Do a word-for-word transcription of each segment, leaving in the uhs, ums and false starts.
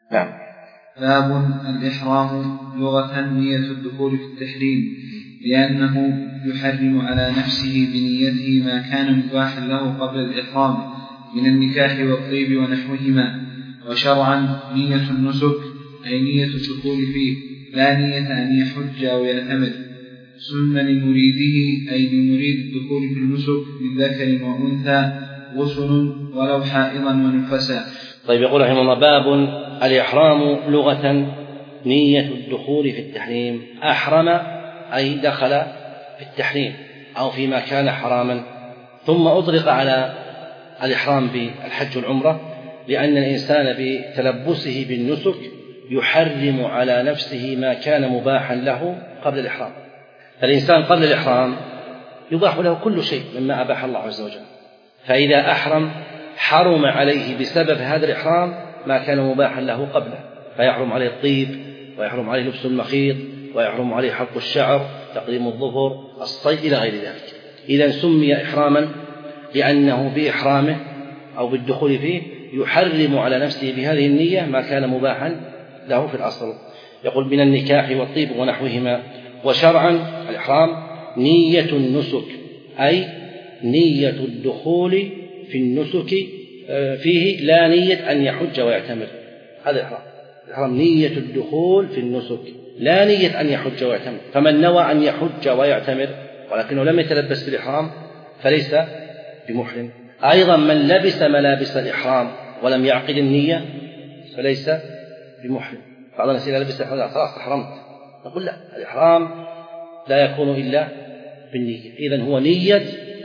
نعم. باب الإحرام لغة نية الدخول في التحريم، لأنه يحرم على نفسه بنيته ما كان مباحا له قبل الإحرام من النكاح والطيب ونحوهما. وشرعا نية النسك أي نية الدخول فيه، لا نية أن يحج أو يعتمر. سن لمريده أي لمريد الدخول في النسك من ذكر وأنثى غسل ولو حائضا ونفسا. طيب، يقول رحمه الله: باب الإحرام لغة نية الدخول في التحريم. أحرم أي دخل في التحريم أو فيما كان حراما، ثم أطلق على الإحرام بالحج والعمرة، لأن الإنسان بتلبسه بالنسك يحرم على نفسه ما كان مباحا له قبل الإحرام. فالإنسان قبل الإحرام يباح له كل شيء مما أباح الله عز وجل، فإذا أحرم حرم عليه بسبب هذا الإحرام ما كان مباحا له قبله، فيحرم عليه الطيب، ويحرم عليه لبس المخيط، ويحرم عليه حلق الشعر، تقليم الظفر، الصيد، إلى غير ذلك. إذا سمي إحراما لأنه بإحرامه أو بالدخول فيه يحرم على نفسه بهذه النية ما كان مباحا له في الأصل. يقول: من النكاح والطيب ونحوهما. وشرعا الإحرام نية النسك أي نية الدخول في النسك فيه، لا نية أن يحج ويعتمر. هذا الإحرام. الإحرام نية الدخول في النسك، لا نية أن يحج ويعتمر. فمن نوى أن يحج ويعتمر ولكنه لم يتلبس بالإحرام فليس بمحرم. أيضا من لبس ملابس الإحرام ولم يعقد النية فليس بمحرم. بعض الناس إذا لبس الإحرام خلاص أحرمت، نقول لا، الإحرام لا يكون إلا بالنية. إذن هو نية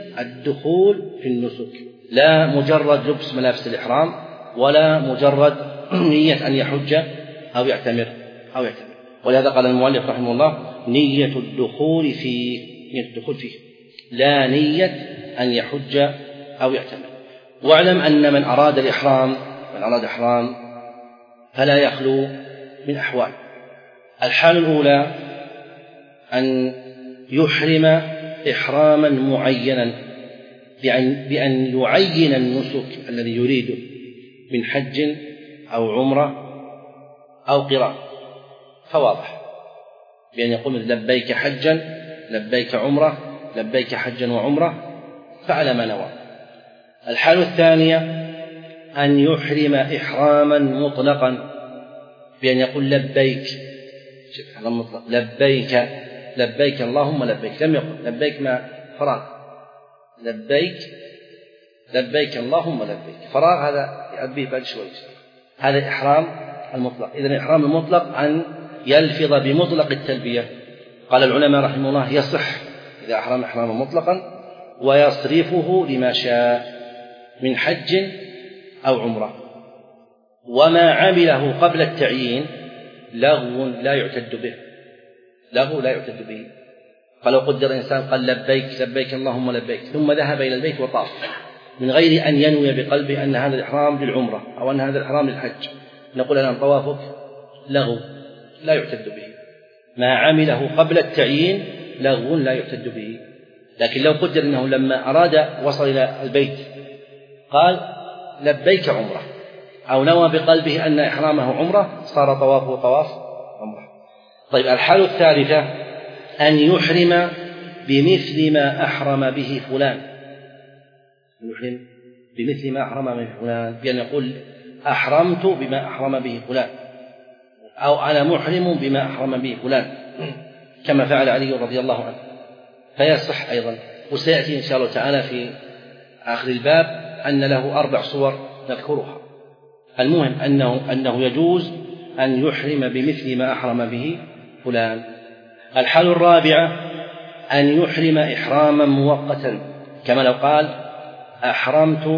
الدخول في النسك، لا مجرد لبس ملابس الإحرام، ولا مجرد نية أن يحج أو يعتمر أو يعتمر. ولهذا قال المؤلف رحمه الله: نية الدخول فيه، نية الدخول فيه، لا نية أن يحج أو يعتمر. واعلم أن من أراد الإحرام من أراد الإحرام فلا يخلو من أحوال. الحال الأولى أن يحرم إحراما معينا بأن, بأن يعين النسك الذي يريده من حج أو عمرة أو قران، فواضح بأن يقول: لبيك حجا، لبيك عمرة، لبيك حجا وعمرة، فعل ما نوى. الحال الثانية أن يحرم إحراما مطلقا بأن يقول: لبيك، مطلق، لبيك لبيك اللهم لبيك، لم يقل لبيك ما فراغ، لبيك لبيك اللهم لبيك، فراغ، هذا يأبيه بعد شوي. هذا الإحرام المطلق. إذن الإحرام المطلق أن يلفظ بمطلق التلبية. قال العلماء رحمه الله: يصح إذا أحرم إحراما مطلقا ويصرفه لما شاء من حج أو عمرة، وما عمله قبل التعيين لغو لا يعتد به، لغو لا يعتد به. فلو قدر إنسان قال: لبيك لبيك اللهم لبيك، ثم ذهب إلى البيت وطاف من غير أن ينوي بقلبه أن هذا الإحرام للعمرة أو أن هذا الإحرام للحج، نقول: أنا طوافك لغو لا يعتد به. ما عمله قبل التعيين لغو لا يعتد به. لكن لو قدر أنه لما أراد وصل إلى البيت قال: لبيك عمرة، أو نوى بقلبه أن إحرامه عمرة، صار طوافه طواف عمرة. طيب، الحالة الثالثة أن يحرم بمثل ما أحرم به فلان، يحرم بمثل ما أحرم به فلان، بأن يقول: أحرمت بما أحرم به فلان، أو أنا محرم بما أحرم به فلان، كما فعل علي رضي الله عنه، فيصح أيضا. وسيأتي إن شاء الله تعالى في آخر الباب أن له أربع صور نذكرها. المهم أنه, أنه يجوز أن يحرم بمثل ما أحرم به فلان. الحال الرابعة أن يحرم إحراما مؤقتا، كما لو قال: أحرمت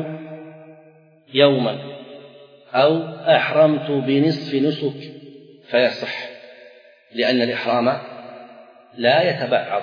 يوما، أو أحرمت بنصف نسك، فيصح، لأن الإحرام لا يتبعض.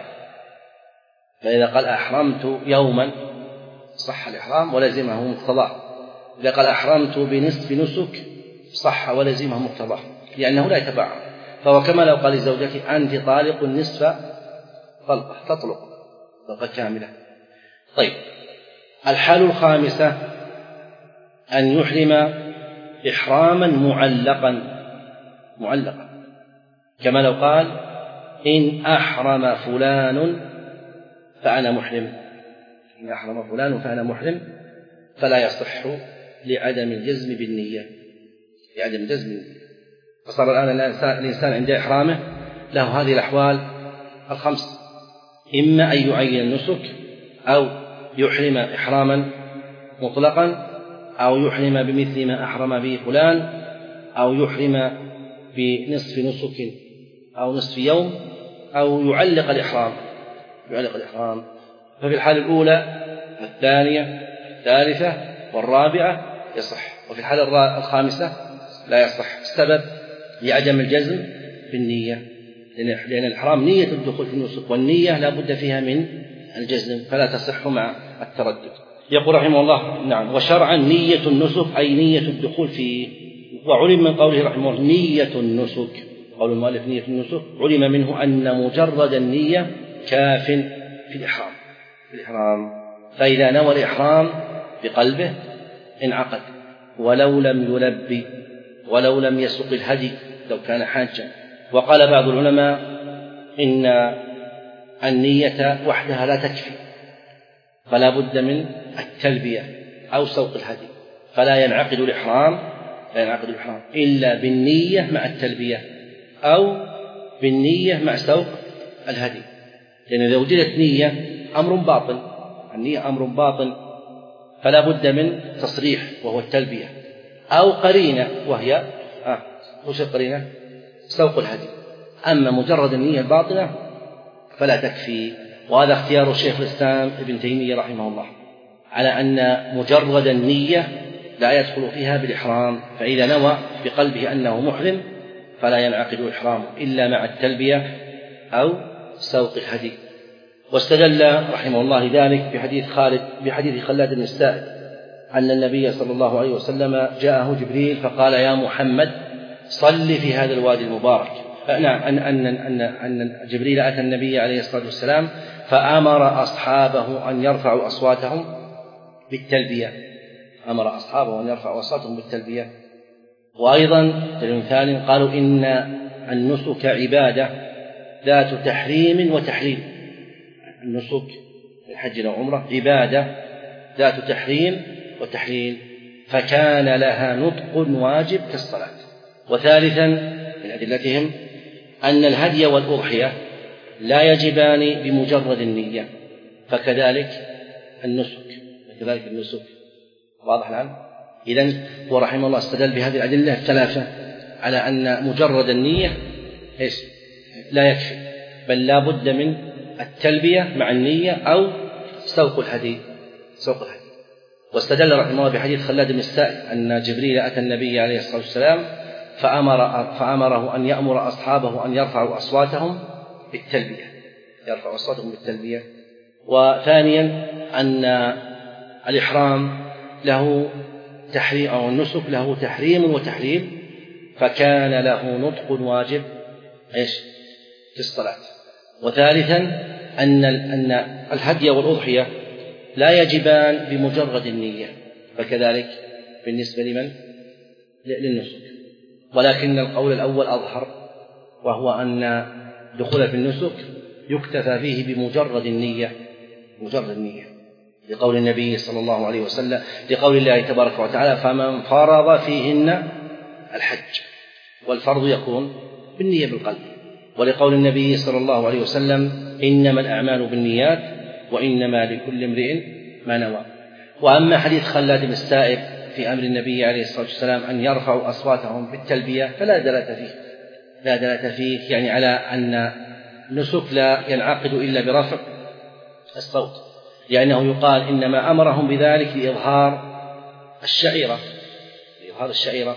فإذا قال: أحرمت يوما صح الإحرام ولزمه مقتضاه، إذا قال: أحرمت بنصف نسك صح ولزمه مقتضاه، لأنه لا يتبعض. فهو كما لو قال لزوجته: أنت طالق نصف طلقة، تطلق طلقة كاملة. طيب، الحال الخامسة أن يحرم إحراما معلقا معلقا كما لو قال إن أحرم فلان فأنا محرم، إن أحرم فلان فأنا محرم، فلا يصح لعدم الجزم بالنية، لعدم الجزم بالنية. فصار الآن الإنسان عند إحرامه له هذه الأحوال الخمس: إما أن يعين النسك، أو يحرم إحراما مطلقا، أو يحرم بمثل ما أحرم به فلان، أو يحرم بنصف نسك أو نصف يوم، أو يعلق الإحرام يعلق الإحرام ففي الحالة الأولى الثانية الثالثة والرابعة يصح، وفي الحالة الخامسة لا يصح. السبب لعدم الجزم بالنية، لأن الإحرام نية الدخول في النسك، والنية لا بد فيها من الجزم، فلا تصح مع التردد. يقول رحمه الله: نعم. وشرعا نية النسك أي نية الدخول فيه. وعلم من قوله رحمه الله نية النسك، قول المؤلف نية النسك، علم منه أن مجرد النية كاف في الإحرام في الإحرام فإذا نوى الإحرام بقلبه انعقد، ولو لم يلبي ولو لم يسق الهدي لو كان حاجا. وقال بعض العلماء إن النية وحدها لا تكفي، فلا بد من التلبية أو سوق الهدي، فلا ينعقد الإحرام لا ينعقد الإحرام إلا بالنية مع التلبية أو بالنية مع سوق الهدي، لأن إذا وجدت نية أمر باطل، النية أمر باطل، فلا بد من تصريح وهو التلبية، أو قرينة وهي آه وش القرينة؟ سوق الهدي. أما مجرد النية الباطلة فلا تكفي. وهذا اختيار الشيخ الإسلام ابن تيمية رحمه الله على أن مجرد النية لا يدخل فيها بالإحرام، فإذا نوى بقلبه أنه محرم فلا ينعقد إحرامه إلا مع التلبية أو سوق الهدي. واستدل رحمه الله ذلك بحديث خالد بحديث خلاد بن السائب أن النبي صلى الله عليه وسلم جاءه جبريل فقال: يا محمد صل في هذا الوادي المبارك. نعم أن, أن, أن, أن جبريل أتى النبي عليه الصلاة والسلام فأمر أصحابه أن يرفعوا أصواتهم بالتلبية أمر أصحابه أن يرفعوا أصواتهم بالتلبية. وأيضا دليل ثاني قالوا إن النسك عبادة ذات تحريم وتحليل. النسك الحج والعمرة عبادة ذات تحريم وتحليل، فكان لها نطق واجب كالصلاة. وثالثا من أدلتهم أن الهدي والأضحية لا يجبان بمجرد النية، فكذلك النسك فكذلك النسك واضح الآن؟ إذن هو رحمه الله استدل بهذه الأدلة الثلاثة على أن مجرد النية إيش؟ لا يكفي، بل لا بد من التلبية مع النية أو سوق الهدي سوق الهدي. واستدل رحمه الله بحديث خلاد بن السائب أن جبريل أتى النبي عليه الصلاة والسلام فأمر فأمره أن يأمر أصحابه أن يرفعوا أصواتهم بالتلبية يرفعوا أصواتهم بالتلبية. وثانيا أن الإحرام له تحريم أو النسك له تحريم وتحليل، فكان له نطق واجب إيش في الصلاة. وثالثا أن أن الهدي والأضحية لا يجبان بمجرد النية، فكذلك بالنسبة لمن للنسك. ولكن القول الأول أظهر، وهو أن دخول في النسك يكتفى فيه بمجرد النية مجرد النية لقول النبي صلى الله عليه وسلم لقول الله تبارك وتعالى: فمن فرض فيهن الحج. والفرض يكون بالنية بالقلب. ولقول النبي صلى الله عليه وسلم: إنما الأعمال بالنيات وإنما لكل امرئ ما نوى. وأما حديث خلاد بن السائب في أمر النبي عليه الصلاة والسلام أن يرفعوا أصواتهم بالتلبية فلا دلالة فيه لا دلالة فيه يعني على أن النسك لا ينعقد إلا برفع الصوت، لأنه يقال إنما أمرهم بذلك لإظهار الشعيرة لإظهار الشعيرة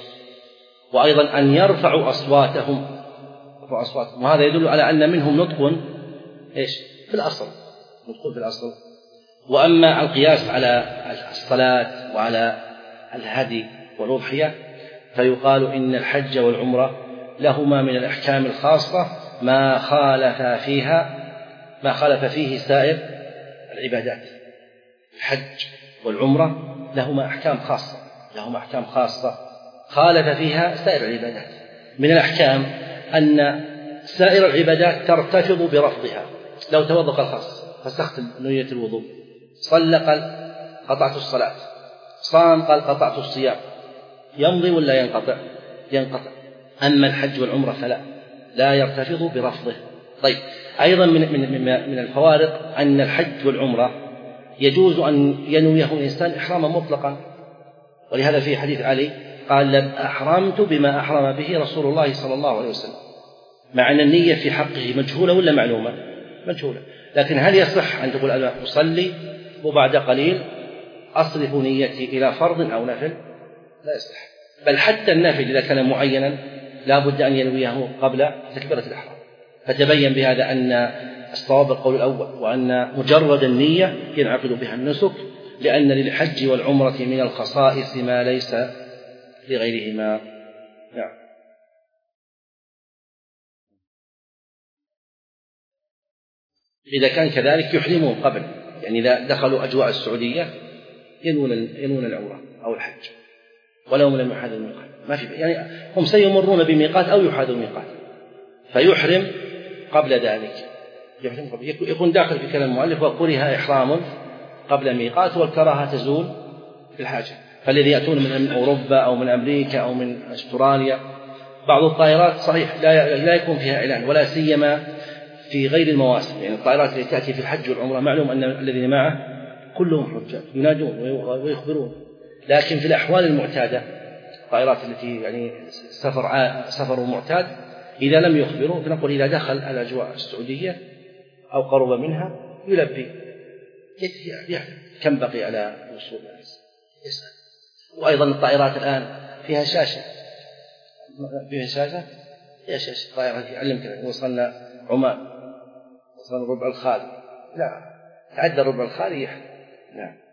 وأيضا أن يرفعوا أصواتهم أصواتهم وهذا يدل على أن منهم نطق إيش في الأصل نطق في الأصل. وأما القياس على الصلاة وعلى الهدي والأضحية فيقال إن الحج والعمرة لهما من الأحكام الخاصة ما خالف فيها ما خالف فيه سائر العبادات. الحج والعمرة لهما أحكام خاصة لهما أحكام خاصة خالف فيها سائر العبادات. من الأحكام أن سائر العبادات ترتفض برفضها. لو توضأ الخاص فاستخدم نية الوضوء، صلى قال قطعت الصلاة، صام قال قطعت الصيام، يمضي ولا ينقطع؟ ينقطع. أما الحج والعمرة فلا، لا يرتفض برفضه. طيب، أيضا من من من الفوارق أن الحج والعمرة يجوز أن ينويه الإنسان إحراما مطلقا، ولهذا في حديث علي قال لم أحرمت بما أحرم به رسول الله صلى الله عليه وسلم، مع أن النية في حقه مجهولة ولا معلومة؟ مجهولة. لكن هل يصح أن تقول أنا أصلي وبعد قليل أصرف نيتي إلى فرض أو نفل؟ لا يصح. بل حتى النافل إذا كان معينا لا بد أن ينويه قبل تكبيرة الإحرام. فتبين بهذا أن الصواب القول الأول، وأن مجرد النية ينعقد بها النسك، لأن للحج والعمرة من الخصائص ما ليس لغيرهما. نعم. إذا كان كذلك يحرمون قبل، يعني إذا دخلوا أجواء السعودية ينون ينون العمرة أو الحج ولو لم يحاذوا الميقات، ما في، يعني هم سيمرون بميقات أو يحاذوا الميقات، فيحرم قبل ذلك، يحرم قبل، يكون داخل في كلام المؤلف وكره إحرام قبل ميقات، والكراهة تزول في الحاجة. فالذي يأتون من أوروبا أو من أمريكا أو من أستراليا بعض الطائرات صحيح لا يكون فيها إعلان، ولا سيما في غير المواسم، يعني الطائرات التي تأتي في الحج والعمرة معلوم أن الذين معه كلهم حجاج ينادون ويخبرون. لكن في الأحوال المعتادة الطائرات التي يعني سفر سفر معتاد إذا لم يخبروا فنقول إذا دخل الأجواء السعودية أو قرب منها يلبي يعلم كم بقي على وصول الناس يسأل. وأيضا الطائرات الآن فيها شاشة فيها شاشة فيها شاشة طائرة يعلمك وصلنا عمان وصلنا ربع الخالي، لا تعدى ربع الخالي يحلم. نعم.